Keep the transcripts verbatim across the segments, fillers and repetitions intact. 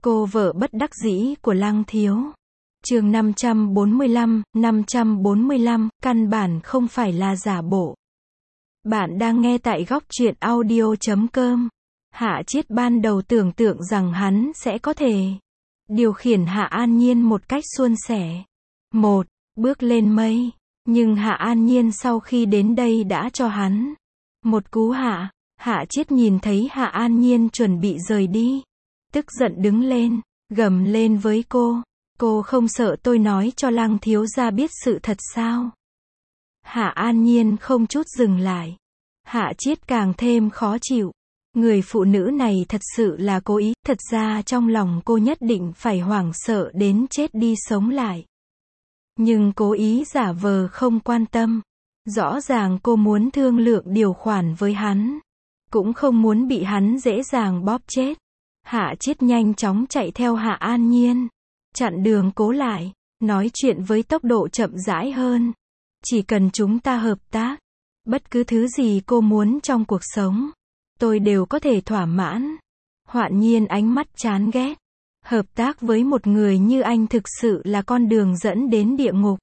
Cô vợ bất đắc dĩ của Lăng Thiếu. Chương năm trăm bốn mươi lăm, năm trăm bốn mươi lăm, căn bản không phải là giả bộ. Bạn đang nghe tại góc truyện audio chấm com. Hạ Chiết ban đầu tưởng tượng rằng hắn sẽ có thể điều khiển Hạ An Nhiên một cách suôn sẻ. Một, bước lên mây. Nhưng Hạ An Nhiên sau khi đến đây đã cho hắn một cú hạ. Hạ Chiết nhìn thấy Hạ An Nhiên chuẩn bị rời đi, tức giận đứng lên, gầm lên với cô. Cô không sợ tôi nói cho Lăng thiếu gia biết sự thật sao? Hạ An Nhiên không chút dừng lại. Hạ Chiết càng thêm khó chịu. Người phụ nữ này thật sự là cố ý, thật ra trong lòng cô nhất định phải hoảng sợ đến chết đi sống lại. Nhưng cố ý giả vờ không quan tâm. Rõ ràng cô muốn thương lượng điều khoản với hắn, cũng không muốn bị hắn dễ dàng bóp chết. Hạ Chiết nhanh chóng chạy theo Hạ An Nhiên, chặn đường cố lại, nói chuyện với tốc độ chậm rãi hơn. Chỉ cần chúng ta hợp tác, bất cứ thứ gì cô muốn trong cuộc sống, tôi đều có thể thỏa mãn. Hoạn Nhiên ánh mắt chán ghét. Hợp tác với một người như anh thực sự là con đường dẫn đến địa ngục.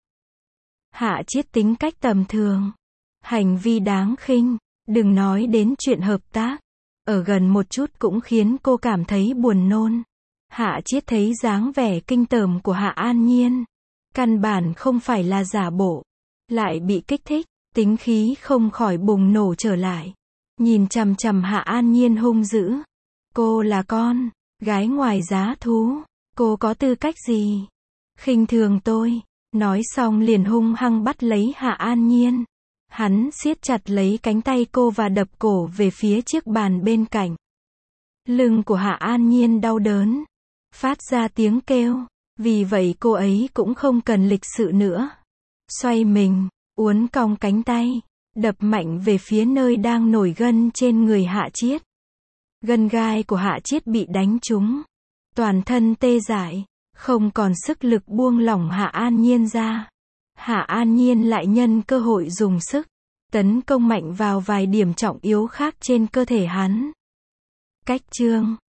Hạ Chiết tính cách tầm thường, hành vi đáng khinh, đừng nói đến chuyện hợp tác. Ở gần một chút cũng khiến cô cảm thấy buồn nôn. Hạ Chiết thấy dáng vẻ kinh tởm của Hạ An Nhiên, căn bản không phải là giả bộ, lại bị kích thích, tính khí không khỏi bùng nổ trở lại. Nhìn chằm chằm Hạ An Nhiên hung dữ. Cô là con gái ngoài giá thú, cô có tư cách gì khinh thường tôi? Nói xong liền hung hăng bắt lấy Hạ An Nhiên. Hắn siết chặt lấy cánh tay cô và đập cổ về phía chiếc bàn bên cạnh. Lưng của Hạ An Nhiên đau đớn, phát ra tiếng kêu. Vì vậy cô ấy cũng không cần lịch sự nữa. Xoay mình, uốn cong cánh tay, đập mạnh về phía nơi đang nổi gân trên người Hạ Chiết. Gân gai của Hạ Chiết bị đánh trúng, toàn thân tê dại, không còn sức lực buông lỏng Hạ An Nhiên ra. Hạ An Nhiên lại nhân cơ hội dùng sức tấn công mạnh vào vài điểm trọng yếu khác trên cơ thể hắn. Cách chương